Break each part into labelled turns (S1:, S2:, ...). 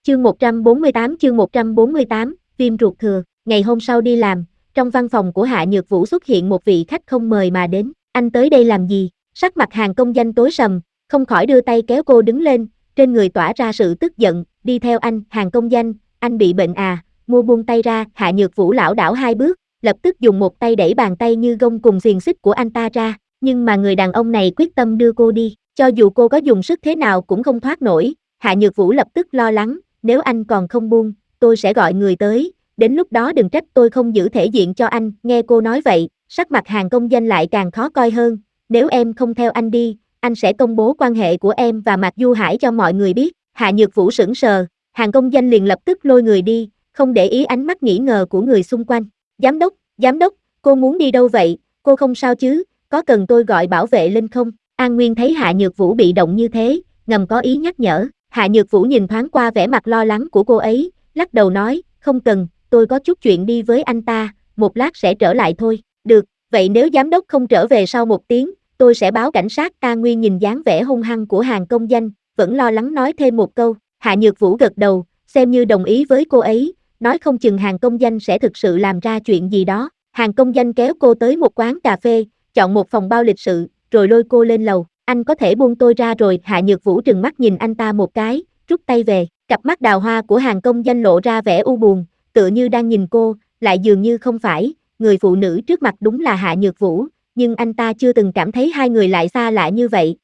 S1: chương 148, viêm ruột thừa. Ngày hôm sau đi làm, trong văn phòng của Hạ Nhược Vũ xuất hiện một vị khách không mời mà đến. Anh tới đây làm gì? Sắc mặt Hàn Công Danh tối sầm, không khỏi đưa tay kéo cô đứng lên, trên người tỏa ra sự tức giận. Đi theo anh. Hàn Công Danh, anh bị bệnh à? Mua buông tay ra. Hạ Nhược Vũ lảo đảo hai bước, lập tức dùng một tay đẩy bàn tay như gông cùng xiềng xích của anh ta ra, nhưng mà người đàn ông này quyết tâm đưa cô đi, cho dù cô có dùng sức thế nào cũng không thoát nổi. Hạ Nhược Vũ lập tức lo lắng, nếu anh còn không buông, tôi sẽ gọi người tới, đến lúc đó đừng trách tôi không giữ thể diện cho anh. Nghe cô nói vậy, sắc mặt Hàn Công Danh lại càng khó coi hơn, nếu em không theo anh đi, anh sẽ công bố quan hệ của em và Mạc Du Hải cho mọi người biết. Hạ Nhược Vũ sững sờ, Hàn Công Danh liền lập tức lôi người đi, không để ý ánh mắt nghi ngờ của người xung quanh. Giám đốc, cô muốn đi đâu vậy? Cô không sao chứ, có cần tôi gọi bảo vệ lên không? An Nguyên thấy Hạ Nhược Vũ bị động như thế, ngầm có ý nhắc nhở. Hạ Nhược Vũ nhìn thoáng qua vẻ mặt lo lắng của cô ấy, lắc đầu nói, không cần, tôi có chút chuyện đi với anh ta, một lát sẽ trở lại thôi. Được, vậy nếu giám đốc không trở về sau một tiếng, tôi sẽ báo cảnh sát. An Nguyên nhìn dáng vẻ hung hăng của Hàn Công Danh, vẫn lo lắng nói thêm một câu. Hạ Nhược Vũ gật đầu, xem như đồng ý với cô ấy, nói không chừng Hàn Công Danh sẽ thực sự làm ra chuyện gì đó. Hàn Công Danh kéo cô tới một quán cà phê, chọn một phòng bao lịch sự, rồi lôi cô lên lầu. Anh có thể buông tôi ra rồi. Hạ Nhược Vũ trừng mắt nhìn anh ta một cái, rút tay về. Cặp mắt đào hoa của Hàn Công Danh lộ ra vẻ u buồn, tựa như đang nhìn cô, lại dường như không phải. Người phụ nữ trước mặt đúng là Hạ Nhược Vũ, nhưng anh ta chưa từng cảm thấy hai người lại xa lạ như vậy.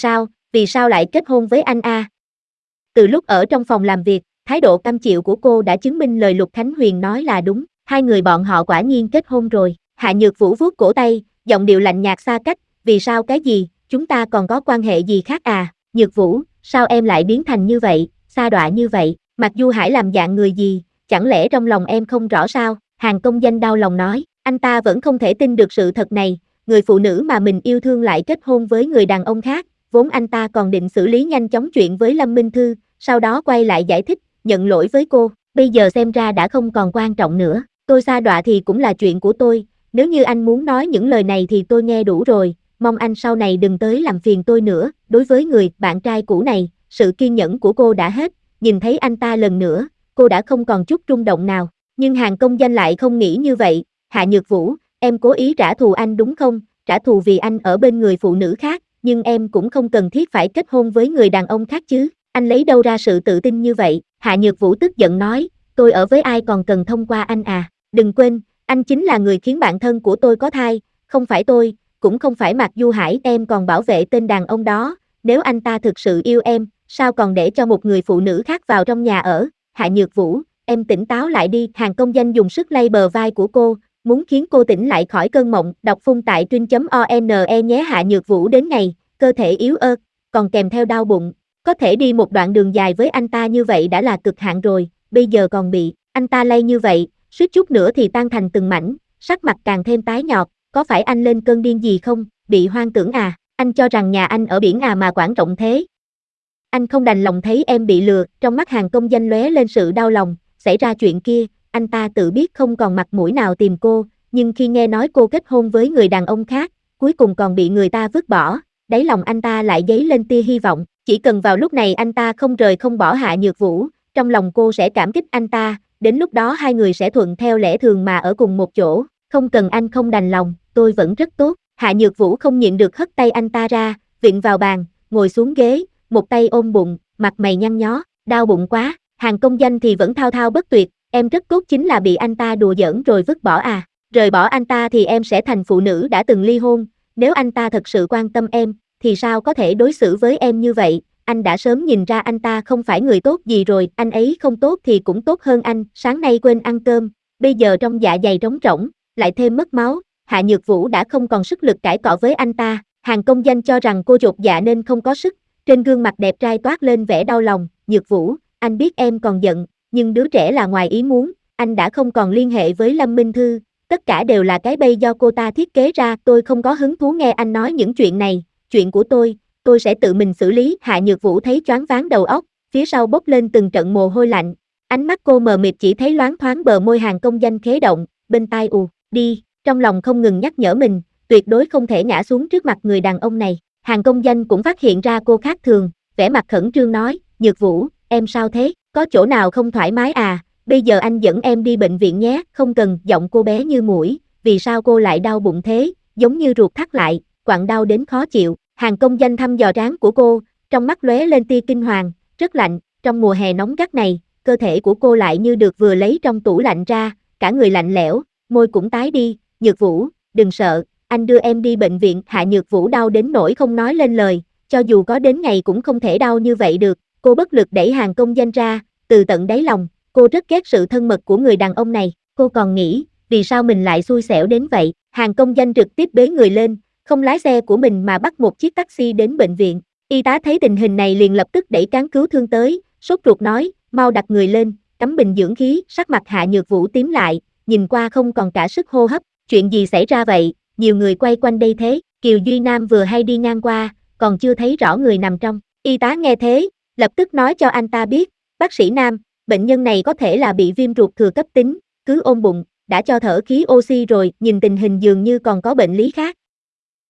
S1: Vì sao lại kết hôn với anh a? Từ lúc ở trong phòng làm việc, thái độ cam chịu của cô đã chứng minh lời Lục Khánh Huyền nói là đúng, hai người bọn họ quả nhiên kết hôn rồi. Hạ Nhược Vũ vuốt cổ tay, giọng điệu lạnh nhạt xa cách, vì sao cái gì, chúng ta còn có quan hệ gì khác à? Nhược Vũ, sao em lại biến thành như vậy, sa đọa như vậy? Mạc Du Hải làm dạng người gì, chẳng lẽ trong lòng em không rõ sao? Hàn Công Danh đau lòng nói, anh ta vẫn không thể tin được sự thật này, người phụ nữ mà mình yêu thương lại kết hôn với người đàn ông khác, vốn anh ta còn định xử lý nhanh chóng chuyện với Lâm Minh Thư, sau đó quay lại giải thích, nhận lỗi với cô, bây giờ xem ra đã không còn quan trọng nữa, tôi sa đọa thì cũng là chuyện của tôi, nếu như anh muốn nói những lời này thì tôi nghe đủ rồi, mong anh sau này đừng tới làm phiền tôi nữa. Đối với người bạn trai cũ này, sự kiên nhẫn của cô đã hết, nhìn thấy anh ta lần nữa, cô đã không còn chút rung động nào, nhưng Hàn Công Danh lại không nghĩ như vậy. Hạ Nhược Vũ, em cố ý trả thù anh đúng không? Trả thù vì anh ở bên người phụ nữ khác, nhưng em cũng không cần thiết phải kết hôn với người đàn ông khác chứ. Anh lấy đâu ra sự tự tin như vậy? Hạ Nhược Vũ tức giận nói, tôi ở với ai còn cần thông qua anh à? Đừng quên, anh chính là người khiến bạn thân của tôi có thai, không phải tôi, cũng không phải Mạc Du Hải. Em còn bảo vệ tên đàn ông đó, nếu anh ta thực sự yêu em, sao còn để cho một người phụ nữ khác vào trong nhà ở? Hạ Nhược Vũ, em tỉnh táo lại đi. Hàn Công Danh dùng sức lay bờ vai của cô, muốn khiến cô tỉnh lại khỏi cơn mộng. Đọc phun tại trinh.one nhé. Hạ Nhược Vũ đến ngày, cơ thể yếu ớt, còn kèm theo đau bụng. Có thể đi một đoạn đường dài với anh ta như vậy đã là cực hạn rồi, bây giờ còn bị anh ta lay như vậy, suýt chút nữa thì tan thành từng mảnh, sắc mặt càng thêm tái nhợt. Có phải anh lên cơn điên gì không? Bị hoang tưởng à? Anh cho rằng nhà anh ở biển à mà quản rộng thế? Anh không đành lòng thấy em bị lừa. Trong mắt Hàn Công Danh lóe lên sự đau lòng, xảy ra chuyện kia, anh ta tự biết không còn mặt mũi nào tìm cô, nhưng khi nghe nói cô kết hôn với người đàn ông khác, cuối cùng còn bị người ta vứt bỏ, đáy lòng anh ta lại dấy lên tia hy vọng, chỉ cần vào lúc này anh ta không rời không bỏ Hạ Nhược Vũ, trong lòng cô sẽ cảm kích anh ta, đến lúc đó hai người sẽ thuận theo lẽ thường mà ở cùng một chỗ. Không cần anh không đành lòng, tôi vẫn rất tốt. Hạ Nhược Vũ không nhịn được hất tay anh ta ra, vịn vào bàn, ngồi xuống ghế, một tay ôm bụng, mặt mày nhăn nhó, đau bụng quá. Hàn Công Danh thì vẫn thao thao bất tuyệt, em rất tốt chính là bị anh ta đùa giỡn rồi vứt bỏ à? Rời bỏ anh ta thì em sẽ thành phụ nữ đã từng ly hôn, nếu anh ta thật sự quan tâm em, thì sao có thể đối xử với em như vậy? Anh đã sớm nhìn ra anh ta không phải người tốt gì rồi, anh ấy không tốt thì cũng tốt hơn anh. Sáng nay quên ăn cơm, bây giờ trong dạ dày trống rỗng, lại thêm mất máu. Hạ Nhược Vũ đã không còn sức lực cãi cọ với anh ta. Hàn Công Danh cho rằng cô chột dạ nên không có sức, trên gương mặt đẹp trai toát lên vẻ đau lòng. Nhược Vũ, anh biết em còn giận, nhưng đứa trẻ là ngoài ý muốn, anh đã không còn liên hệ với Lâm Minh Thư, tất cả đều là cái bẫy do cô ta thiết kế ra. Tôi không có hứng thú nghe anh nói những chuyện này, chuyện của tôi sẽ tự mình xử lý. Hạ Nhược Vũ thấy choáng váng đầu óc, phía sau bốc lên từng trận mồ hôi lạnh, ánh mắt cô mờ mịt chỉ thấy loáng thoáng bờ môi Hàn Công Danh khế động, bên tai đi, trong lòng không ngừng nhắc nhở mình, tuyệt đối không thể ngã xuống trước mặt người đàn ông này. Hàn Công Danh cũng phát hiện ra cô khác thường, vẻ mặt khẩn trương nói, Nhược Vũ, em sao thế? Có chỗ nào không thoải mái à, bây giờ anh dẫn em đi bệnh viện nhé, không cần, giọng cô bé như muỗi, vì sao cô lại đau bụng thế, giống như ruột thắt lại, quặn đau đến khó chịu. Hàng công danh thăm dò trán của cô, trong mắt lóe lên tia kinh hoàng, rất lạnh, trong mùa hè nóng gắt này, cơ thể của cô lại như được vừa lấy trong tủ lạnh ra, cả người lạnh lẽo, môi cũng tái đi. Nhược Vũ, đừng sợ, anh đưa em đi bệnh viện. Hạ Nhược Vũ đau đến nỗi không nói lên lời, cho dù có đến ngày cũng không thể đau như vậy được. Cô bất lực đẩy Hàng công danh ra, từ tận đáy lòng, cô rất ghét sự thân mật của người đàn ông này. Cô còn nghĩ, vì sao mình lại xui xẻo đến vậy. Hàng công danh trực tiếp bế người lên, không lái xe của mình mà bắt một chiếc taxi đến bệnh viện. Y tá thấy tình hình này liền lập tức đẩy cán cứu thương tới, sốt ruột nói, mau đặt người lên, cắm bình dưỡng khí. Sắc mặt Hạ Nhược Vũ tím lại, nhìn qua không còn cả sức hô hấp. Chuyện gì xảy ra vậy, nhiều người quay quanh đây thế. Kiều Duy Nam vừa hay đi ngang qua, còn chưa thấy rõ người nằm trong. Y tá nghe thế, lập tức nói cho anh ta biết, bác sĩ Nam, bệnh nhân này có thể là bị viêm ruột thừa cấp tính, cứ ôm bụng, đã cho thở khí oxy rồi, nhìn tình hình dường như còn có bệnh lý khác.